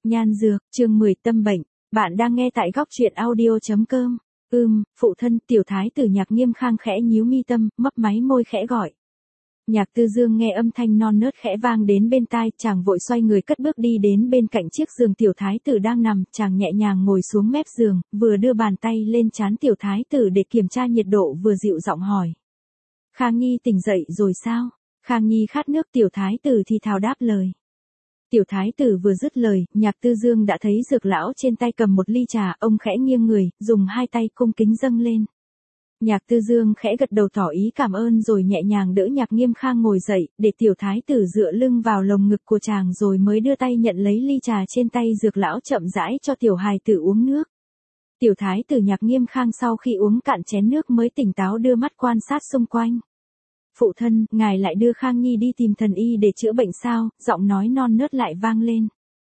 Nhan dược, chương 10 tâm bệnh, bạn đang nghe tại góc truyện audio.com. Phụ thân, tiểu thái tử Nhạc Nghiêm Khang khẽ nhíu mi tâm, mấp máy môi khẽ gọi. Nhạc Tư Dương nghe âm thanh non nớt khẽ vang đến bên tai, chàng vội xoay người cất bước đi đến bên cạnh chiếc giường tiểu thái tử đang nằm, chàng nhẹ nhàng ngồi xuống mép giường, vừa đưa bàn tay lên trán tiểu thái tử để kiểm tra nhiệt độ vừa dịu giọng hỏi. Khang Nhi tỉnh dậy rồi sao? Khang Nhi khát nước, tiểu thái tử thì thào đáp lời. Tiểu thái tử vừa dứt lời, Nhạc Tư Dương đã thấy Dược lão trên tay cầm một ly trà, ông khẽ nghiêng người, dùng hai tay cung kính dâng lên. Nhạc Tư Dương khẽ gật đầu tỏ ý cảm ơn rồi nhẹ nhàng đỡ Nhạc Nghiêm Khang ngồi dậy, để tiểu thái tử dựa lưng vào lồng ngực của chàng rồi mới đưa tay nhận lấy ly trà trên tay Dược lão chậm rãi cho tiểu hài tử uống nước. Tiểu thái tử Nhạc Nghiêm Khang sau khi uống cạn chén nước mới tỉnh táo đưa mắt quan sát xung quanh. Phụ thân, ngài lại đưa Khang Nhi đi tìm thần y để chữa bệnh sao? Giọng nói non nớt lại vang lên.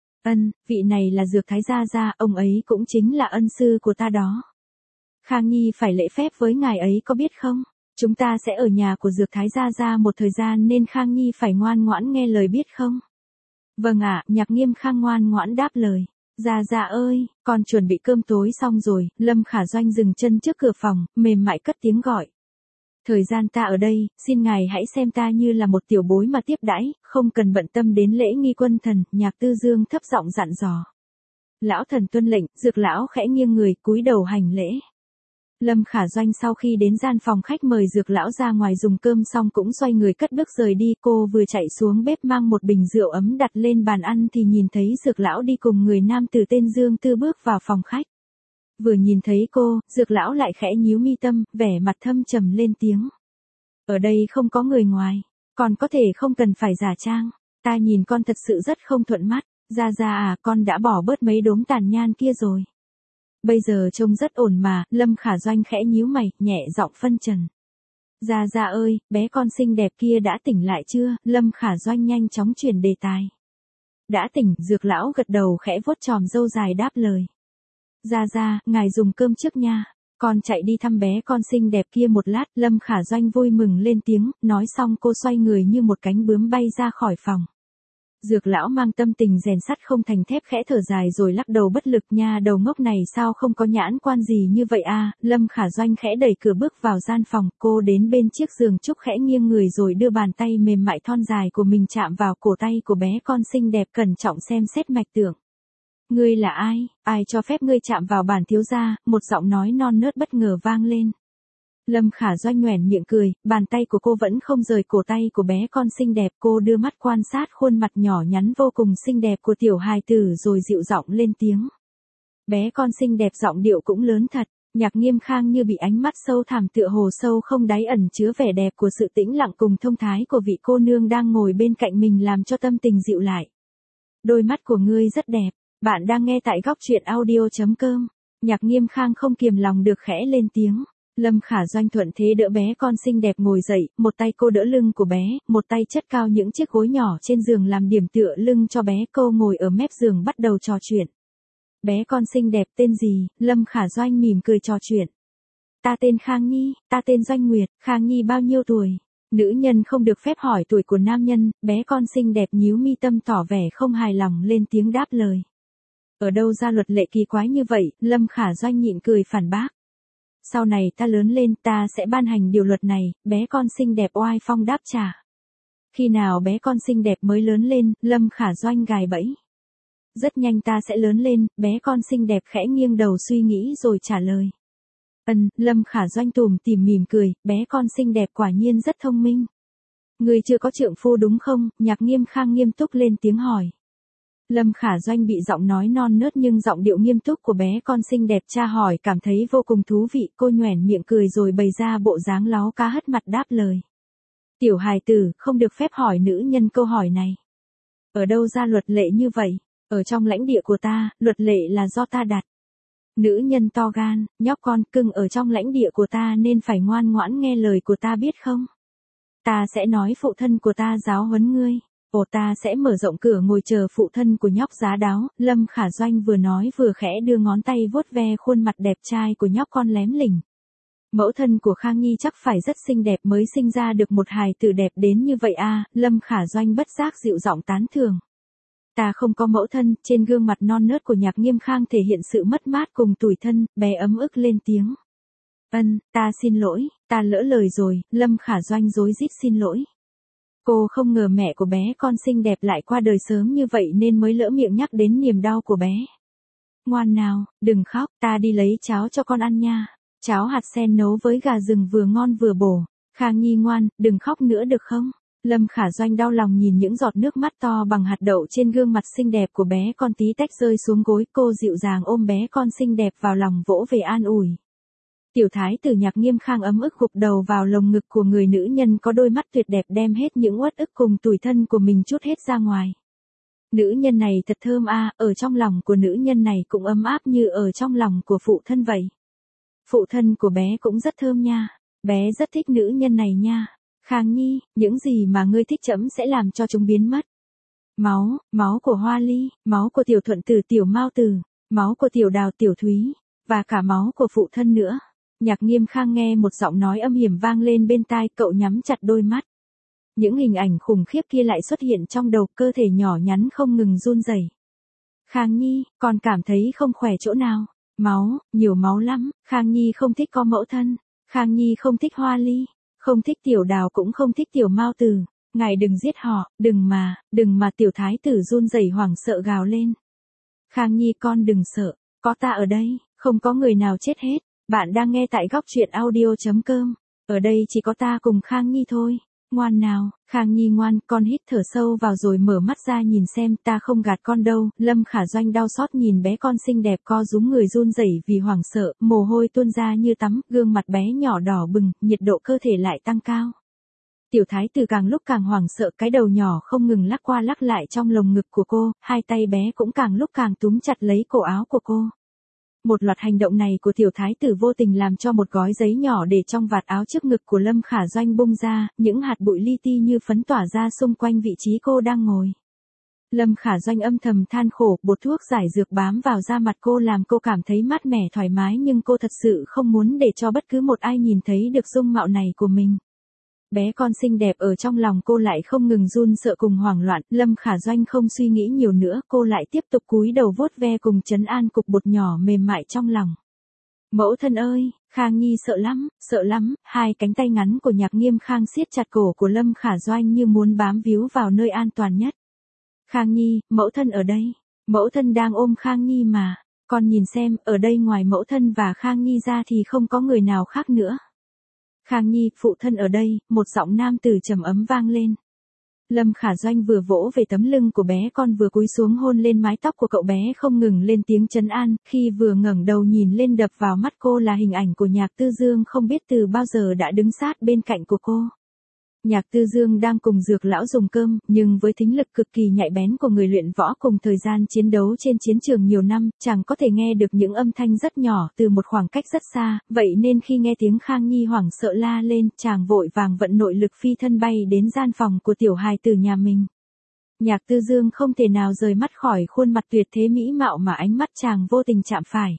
Vị này là Dược Thái gia gia, ông ấy cũng chính là ân sư của ta đó. Khang Nhi phải lễ phép với ngài ấy có biết không? Chúng ta sẽ ở nhà của Dược Thái gia gia một thời gian nên Khang Nhi phải ngoan ngoãn nghe lời biết không? Vâng ạ, Nhạc Nghiêm Khang ngoan ngoãn đáp lời. Gia gia ơi, con chuẩn bị cơm tối xong rồi. Lâm Khả Doanh dừng chân trước cửa phòng, mềm mại cất tiếng gọi. Thời gian ta ở đây, xin ngài hãy xem ta như là một tiểu bối mà tiếp đãi, không cần bận tâm đến lễ nghi quân thần. Nhạc Tư Dương thấp giọng dặn dò. Lão thần tuân lệnh, Dược lão khẽ nghiêng người, cúi đầu hành lễ. Lâm Khả Doanh sau khi đến gian phòng khách mời Dược lão ra ngoài dùng cơm xong cũng xoay người cất bước rời đi. Cô vừa chạy xuống bếp mang một bình rượu ấm đặt lên bàn ăn thì nhìn thấy Dược lão đi cùng người nam tử tên Dương Tư bước vào phòng khách. Vừa nhìn thấy cô, Dược lão lại khẽ nhíu mi tâm, vẻ mặt thâm trầm lên tiếng. Ở đây không có người ngoài, còn có thể không cần phải giả trang, ta nhìn con thật sự rất không thuận mắt, gia gia à, con đã bỏ bớt mấy đốm tàn nhan kia rồi. Bây giờ trông rất ổn mà. Lâm Khả Doanh khẽ nhíu mày, nhẹ giọng phân trần. Gia gia ơi, bé con xinh đẹp kia đã tỉnh lại chưa? Lâm Khả Doanh nhanh chóng chuyển đề tài. Đã tỉnh, Dược lão gật đầu khẽ vuốt chòm râu dài đáp lời. Gia gia, ngài dùng cơm trước nha. Con chạy đi thăm bé con xinh đẹp kia một lát. Lâm Khả Doanh vui mừng lên tiếng, nói xong cô xoay người như một cánh bướm bay ra khỏi phòng. Dược lão mang tâm tình rèn sắt không thành thép khẽ thở dài rồi lắc đầu bất lực. Nha đầu ngốc này sao không có nhãn quan gì như vậy à? Lâm Khả Doanh khẽ đẩy cửa bước vào gian phòng, cô đến bên chiếc giường trúc khẽ nghiêng người rồi đưa bàn tay mềm mại thon dài của mình chạm vào cổ tay của bé con xinh đẹp, cẩn trọng xem xét mạch tưởng. Ngươi là ai? Ai cho phép ngươi chạm vào bản thiếu gia? Một giọng nói non nớt bất ngờ vang lên. Lâm Khả Doanh nhoẻn miệng cười, bàn tay của cô vẫn không rời cổ tay của bé con xinh đẹp. Cô đưa mắt quan sát khuôn mặt nhỏ nhắn vô cùng xinh đẹp của tiểu hài tử rồi dịu giọng lên tiếng. Bé con xinh đẹp giọng điệu cũng lớn thật. Nhạc Nghiêm Khang như bị ánh mắt sâu thẳm tựa hồ sâu không đáy ẩn chứa vẻ đẹp của sự tĩnh lặng cùng thông thái của vị cô nương đang ngồi bên cạnh mình làm cho tâm tình dịu lại. Đôi mắt của ngươi rất đẹp. Bạn đang nghe tại góc truyện audio.com. Nhạc Nghiêm Khang không kiềm lòng được khẽ lên tiếng. Lâm Khả Doanh thuận thế đỡ bé con xinh đẹp ngồi dậy, một tay cô đỡ lưng của bé, một tay chất cao những chiếc gối nhỏ trên giường làm điểm tựa lưng cho bé. Cô ngồi ở mép giường bắt đầu trò chuyện. Bé con xinh đẹp tên gì? Lâm Khả Doanh mỉm cười trò chuyện. Ta tên Khang Nhi, ta tên Doanh Nguyệt. Khang Nhi bao nhiêu tuổi? Nữ nhân không được phép hỏi tuổi của nam nhân. Bé con xinh đẹp nhíu mi tâm tỏ vẻ không hài lòng lên tiếng đáp lời. Ở đâu ra luật lệ kỳ quái như vậy? Lâm Khả Doanh nhịn cười phản bác. Sau này ta lớn lên ta sẽ ban hành điều luật này. Bé con xinh đẹp oai phong đáp trả. Khi nào bé con xinh đẹp mới lớn lên? Lâm Khả Doanh gài bẫy. Rất nhanh ta sẽ lớn lên. Bé con xinh đẹp khẽ nghiêng đầu suy nghĩ rồi trả lời. Lâm Khả Doanh tủm tỉm mỉm cười. Bé con xinh đẹp quả nhiên rất thông minh. Người chưa có trượng phu đúng không? Nhạc Nghiêm Khang nghiêm túc lên tiếng hỏi. Lâm Khả Doanh bị giọng nói non nớt nhưng giọng điệu nghiêm túc của bé con xinh đẹp tra hỏi cảm thấy vô cùng thú vị. Cô nhoẻn miệng cười rồi bày ra bộ dáng láo cá hất mặt đáp lời. Tiểu hài tử, không được phép hỏi nữ nhân câu hỏi này. Ở đâu ra luật lệ như vậy? Ở trong lãnh địa của ta, luật lệ là do ta đặt. Nữ nhân to gan, nhóc con cưng ở trong lãnh địa của ta nên phải ngoan ngoãn nghe lời của ta biết không? Ta sẽ nói phụ thân của ta giáo huấn ngươi. Ta sẽ mở rộng cửa ngồi chờ phụ thân của nhóc giá đáo. Lâm Khả Doanh vừa nói vừa khẽ đưa ngón tay vuốt ve khuôn mặt đẹp trai của nhóc con lém lỉnh. Mẫu thân của Khang Nhi chắc phải rất xinh đẹp mới sinh ra được một hài tử đẹp đến như vậy à? Lâm Khả Doanh bất giác dịu giọng tán thưởng. ta không có mẫu thân, trên gương mặt non nớt của Nhạc Nghiêm Khang thể hiện sự mất mát cùng tủi thân, bé ấm ức lên tiếng. Ta xin lỗi, ta lỡ lời rồi, Lâm Khả Doanh rối rít xin lỗi. Cô không ngờ mẹ của bé con xinh đẹp lại qua đời sớm như vậy nên mới lỡ miệng nhắc đến niềm đau của bé. Ngoan nào, đừng khóc, ta đi lấy cháo cho con ăn nha. Cháo hạt sen nấu với gà rừng vừa ngon vừa bổ. Khang Nhi ngoan, đừng khóc nữa được không? Lâm Khả Doanh đau lòng nhìn những giọt nước mắt to bằng hạt đậu trên gương mặt xinh đẹp của bé con tí tách rơi xuống gối. Cô dịu dàng ôm bé con xinh đẹp vào lòng vỗ về an ủi. Tiểu thái tử Nhạc Nghiêm Khang ấm ức gục đầu vào lồng ngực của người nữ nhân có đôi mắt tuyệt đẹp đem hết những uất ức cùng tủi thân của mình trút hết ra ngoài. Nữ nhân này thật thơm a, ở trong lòng của nữ nhân này cũng ấm áp như ở trong lòng của phụ thân vậy. Phụ thân của bé cũng rất thơm nha, bé rất thích nữ nhân này nha. Khang Nhi, những gì mà ngươi thích trẫm sẽ làm cho chúng biến mất. Máu của Hoa Ly, máu của Tiểu Thuận Tử Tiểu Mao Tử, máu của Tiểu Đào Tiểu Thúy, và cả máu của phụ thân nữa. Nhạc Nghiêm Khang nghe một giọng nói âm hiểm vang lên bên tai, cậu nhắm chặt đôi mắt. Những hình ảnh khủng khiếp kia lại xuất hiện trong đầu, cơ thể nhỏ nhắn không ngừng run rẩy. Khang Nhi, con cảm thấy không khỏe chỗ nào? Máu, nhiều máu lắm. Khang Nhi không thích có mẫu thân. Khang Nhi không thích Hoa Ly, không thích Tiểu Đào cũng không thích Tiểu Mao Tử. Ngài đừng giết họ, đừng mà. Tiểu thái tử run rẩy hoảng sợ gào lên. Khang Nhi con đừng sợ, có ta ở đây, không có người nào chết hết. Bạn đang nghe tại góc truyện audio.com. Ở đây chỉ có ta cùng Khang Nhi thôi. Ngoan nào, Khang Nhi ngoan, con hít thở sâu vào rồi mở mắt ra nhìn xem, ta không gạt con đâu. Lâm Khả Doanh đau xót nhìn bé con xinh đẹp co rúm người run rẩy vì hoảng sợ, mồ hôi tuôn ra như tắm, gương mặt bé nhỏ đỏ bừng, nhiệt độ cơ thể lại tăng cao. Tiểu thái tử càng lúc càng hoảng sợ, cái đầu nhỏ không ngừng lắc qua lắc lại trong lồng ngực của cô, hai tay bé cũng càng lúc càng túm chặt lấy cổ áo của cô. Một loạt hành động này của tiểu thái tử vô tình làm cho một gói giấy nhỏ để trong vạt áo trước ngực của Lâm Khả Doanh bung ra, những hạt bụi li ti như phấn tỏa ra xung quanh vị trí cô đang ngồi. Lâm Khả Doanh âm thầm than khổ, bột thuốc giải dược bám vào da mặt cô làm cô cảm thấy mát mẻ thoải mái, nhưng cô thật sự không muốn để cho bất cứ một ai nhìn thấy được dung mạo này của mình. Bé con xinh đẹp ở trong lòng cô lại không ngừng run sợ cùng hoảng loạn. Lâm Khả Doanh không suy nghĩ nhiều nữa, cô lại tiếp tục cúi đầu vuốt ve cùng trấn an cục bột nhỏ mềm mại trong lòng. Mẫu thân ơi, Khang Nhi sợ lắm. Hai cánh tay ngắn của Nhạc Nghiêm Khang siết chặt cổ của Lâm Khả Doanh như muốn bám víu vào nơi an toàn nhất. Khang Nhi, mẫu thân ở đây, mẫu thân đang ôm Khang Nhi mà, con nhìn xem, ở đây ngoài mẫu thân và Khang Nhi ra thì không có người nào khác nữa. Khang Nhi, phụ thân ở đây, một giọng nam tử trầm ấm vang lên. Lâm Khả Doanh vừa vỗ về tấm lưng của bé con vừa cúi xuống hôn lên mái tóc của cậu bé không ngừng lên tiếng trấn an, khi vừa ngẩng đầu nhìn lên đập vào mắt cô là hình ảnh của Nhạc Tư Dương không biết từ bao giờ đã đứng sát bên cạnh của cô. Nhạc Tư Dương đang cùng Dược lão dùng cơm, nhưng với thính lực cực kỳ nhạy bén của người luyện võ cùng thời gian chiến đấu trên chiến trường nhiều năm, chàng có thể nghe được những âm thanh rất nhỏ từ một khoảng cách rất xa, vậy nên khi nghe tiếng Khang Nhi hoảng sợ la lên, chàng vội vàng vận nội lực phi thân bay đến gian phòng của tiểu hài tử nhà mình. Nhạc Tư Dương không thể nào rời mắt khỏi khuôn mặt tuyệt thế mỹ mạo mà ánh mắt chàng vô tình chạm phải.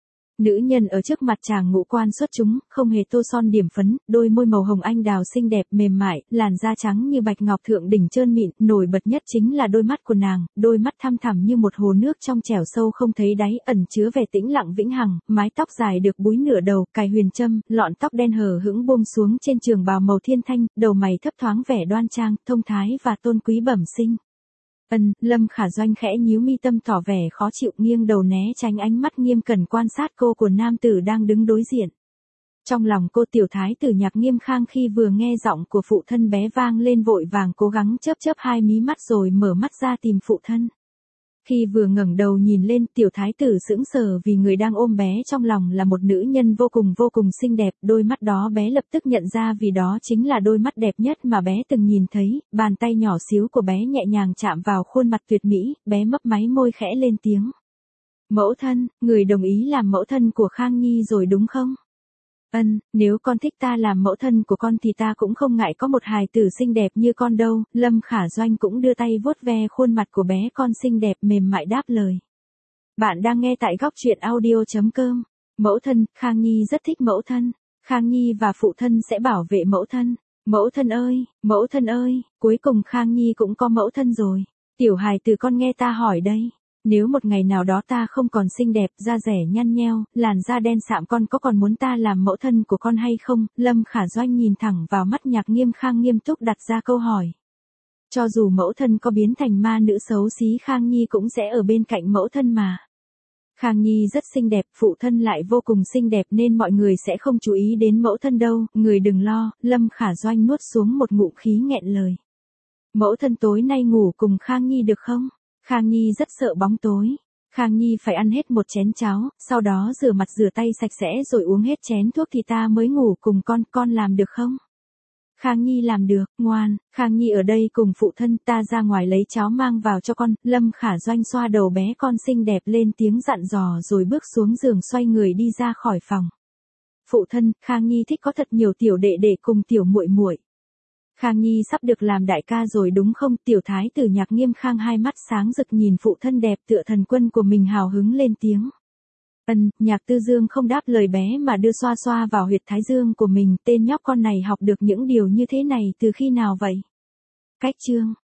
Nữ nhân ở trước mặt chàng ngũ quan xuất chúng, không hề tô son điểm phấn, đôi môi màu hồng anh đào xinh đẹp mềm mại, làn da trắng như bạch ngọc thượng đỉnh trơn mịn, nổi bật nhất chính là đôi mắt của nàng, đôi mắt thăm thẳm như một hồ nước trong trẻo sâu không thấy đáy, ẩn chứa vẻ tĩnh lặng vĩnh hằng, mái tóc dài được búi nửa đầu, cài huyền châm, lọn tóc đen hở hững buông xuống trên trường bào màu thiên thanh, đầu mày thấp thoáng vẻ đoan trang, thông thái và tôn quý bẩm sinh. Lâm Khả Doanh khẽ nhíu mi tâm tỏ vẻ khó chịu, nghiêng đầu né tránh ánh mắt nghiêm cẩn quan sát cô của nam tử đang đứng đối diện. Trong lòng cô tiểu thái tử Nhạc Nghiêm Khang khi vừa nghe giọng của phụ thân bé vang lên vội vàng cố gắng chớp hai mí mắt rồi mở mắt ra tìm phụ thân. Khi vừa ngẩng đầu nhìn lên, tiểu thái tử sững sờ vì người đang ôm bé trong lòng là một nữ nhân vô cùng xinh đẹp, đôi mắt đó bé lập tức nhận ra vì đó chính là đôi mắt đẹp nhất mà bé từng nhìn thấy, bàn tay nhỏ xíu của bé nhẹ nhàng chạm vào khuôn mặt tuyệt mỹ, bé mấp máy môi khẽ lên tiếng. Mẫu thân, người đồng ý làm mẫu thân của Khang Nhi rồi đúng không? Nếu con thích ta làm mẫu thân của con thì ta cũng không ngại có một hài tử xinh đẹp như con đâu. Lâm Khả Doanh cũng đưa tay vuốt ve khuôn mặt của bé con xinh đẹp mềm mại đáp lời. Bạn đang nghe tại góc truyện audio.com. Mẫu thân, Khang Nhi rất thích mẫu thân. Khang Nhi và phụ thân sẽ bảo vệ mẫu thân. Mẫu thân ơi, cuối cùng Khang Nhi cũng có mẫu thân rồi. Tiểu hài từ con nghe ta hỏi đây. Nếu một ngày nào đó ta không còn xinh đẹp, da rẻ nhăn nheo, làn da đen sạm, con có còn muốn ta làm mẫu thân của con hay không? Lâm Khả Doanh nhìn thẳng vào mắt Nhạc Nghiêm Khang nghiêm túc đặt ra câu hỏi. Cho dù mẫu thân có biến thành ma nữ xấu xí, Khang Nhi cũng sẽ ở bên cạnh mẫu thân mà. Khang Nhi rất xinh đẹp, phụ thân lại vô cùng xinh đẹp nên mọi người sẽ không chú ý đến mẫu thân đâu, người đừng lo. Lâm Khả Doanh nuốt xuống một ngụm khí nghẹn lời. Mẫu thân tối nay ngủ cùng Khang Nhi được không? Khang Nhi rất sợ bóng tối. Khang Nhi phải ăn hết một chén cháo, sau đó rửa mặt rửa tay sạch sẽ rồi uống hết chén thuốc thì ta mới ngủ cùng con làm được không? Khang Nhi làm được, ngoan. Khang Nhi ở đây cùng phụ thân, ta ra ngoài lấy cháo mang vào cho con. Lâm Khả Doanh xoa đầu bé con xinh đẹp lên tiếng dặn dò rồi bước xuống giường xoay người đi ra khỏi phòng. Phụ thân, Khang Nhi thích có thật nhiều tiểu đệ đệ cùng tiểu muội muội. Khang Nhi sắp được làm đại ca rồi đúng không? Tiểu thái tử Nhạc Nghiêm Khang hai mắt sáng rực nhìn phụ thân đẹp tựa thần quân của mình hào hứng lên tiếng. Nhạc Tư Dương không đáp lời bé mà đưa xoa xoa vào huyệt thái dương của mình. Tên nhóc con này học được những điều như thế này từ khi nào vậy? Cách chương